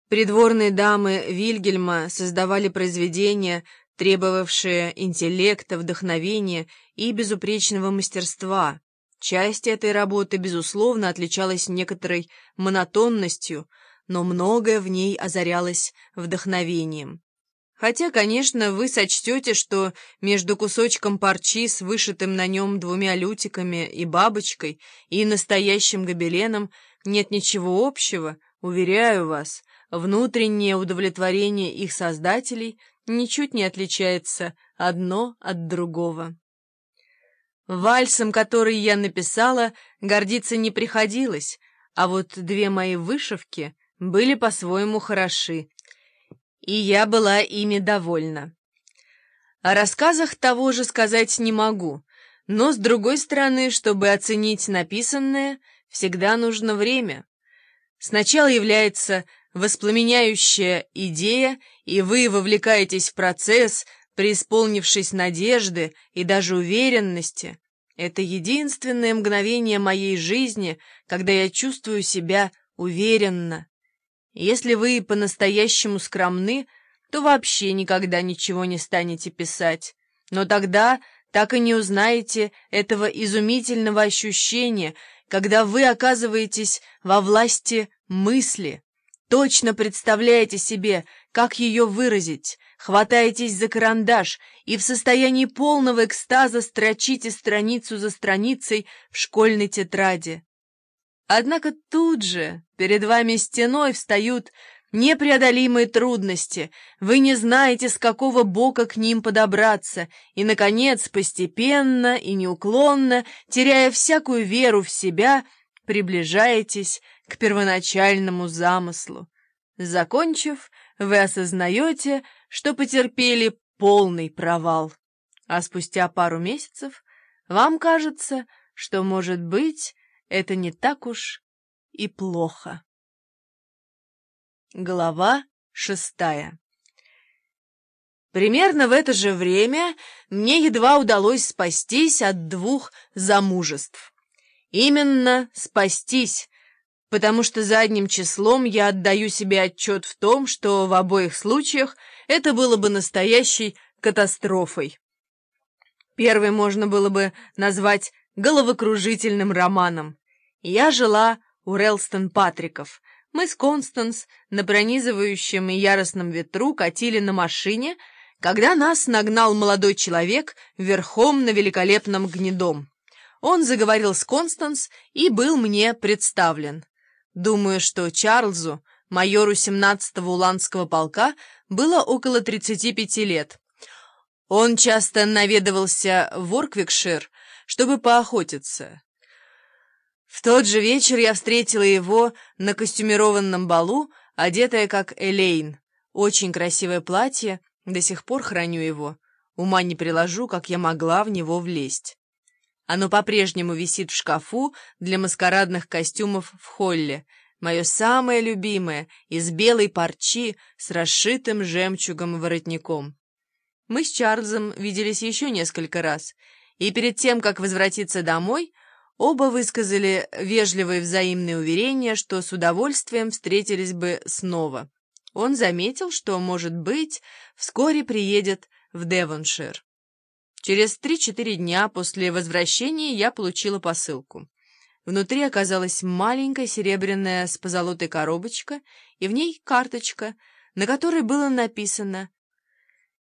Придворные дамы Вильгельма создавали произведения, требовавшие интеллекта, вдохновения и безупречного мастерства. Часть этой работы, безусловно, отличалась некоторой монотонностью, но многое в ней озарялось вдохновением. Хотя, конечно, вы сочтете, что между кусочком парчи с вышитым на нем двумя лютиками и бабочкой и настоящим гобеленом нет ничего общего, уверяю вас, внутреннее удовлетворение их создателей ничуть не отличается одно от другого. Вальсом, который я написала, гордиться не приходилось, а вот две мои вышивки были по-своему хороши, и я была ими довольна. О рассказах того же сказать не могу, но, с другой стороны, чтобы оценить написанное, всегда нужно время. Сначала является воспламеняющая идея, и вы вовлекаетесь в процесс, преисполнившись надежды и даже уверенности. Это единственное мгновение моей жизни, когда я чувствую себя уверенно. Если вы по-настоящему скромны, то вообще никогда ничего не станете писать. Но тогда так и не узнаете этого изумительного ощущения, когда вы оказываетесь во власти мысли. Точно представляете себе, как ее выразить, хватаетесь за карандаш и в состоянии полного экстаза строчите страницу за страницей в школьной тетради. Однако тут же перед вами стеной встают непреодолимые трудности, вы не знаете, с какого бока к ним подобраться, и, наконец, постепенно и неуклонно, теряя всякую веру в себя, приближаетесь к первоначальному замыслу. Закончив, вы осознаете, что потерпели полный провал, а спустя пару месяцев вам кажется, что, может быть, это не так уж и плохо. Глава 6. Примерно в это же время мне едва удалось спастись от 2 замужеств. Именно спастись, потому что задним числом я отдаю себе отчет в том, что в обоих случаях это было бы настоящей катастрофой. Первый можно было бы назвать головокружительным романом. Я жила у Рэлстон-Патриков. Мы с Констанс на пронизывающем и яростном ветру катили на машине, когда нас нагнал молодой человек верхом на великолепном гнедом. Он заговорил с Констанс и был мне представлен. Думаю, что Чарльзу, майору 17-го уланского полка, было около 35 лет. Он часто наведывался в Орквикшир, чтобы поохотиться. В тот же вечер я встретила его на костюмированном балу, одетая как Элейн. Очень красивое платье, до сих пор храню его. Ума не приложу, как я могла в него влезть. Оно по-прежнему висит в шкафу для маскарадных костюмов в холле. Мое самое любимое, из белой парчи с расшитым жемчугом воротником. Мы с Чарльзом виделись еще несколько раз, и перед тем, как возвратиться домой, оба высказали вежливые взаимные уверения, что с удовольствием встретились бы снова. Он заметил, что, может быть, вскоре приедет в Девоншир. Через 3-4 дня после возвращения я получила посылку. Внутри оказалась маленькая серебряная с позолотой коробочка, и в ней карточка, на которой было написано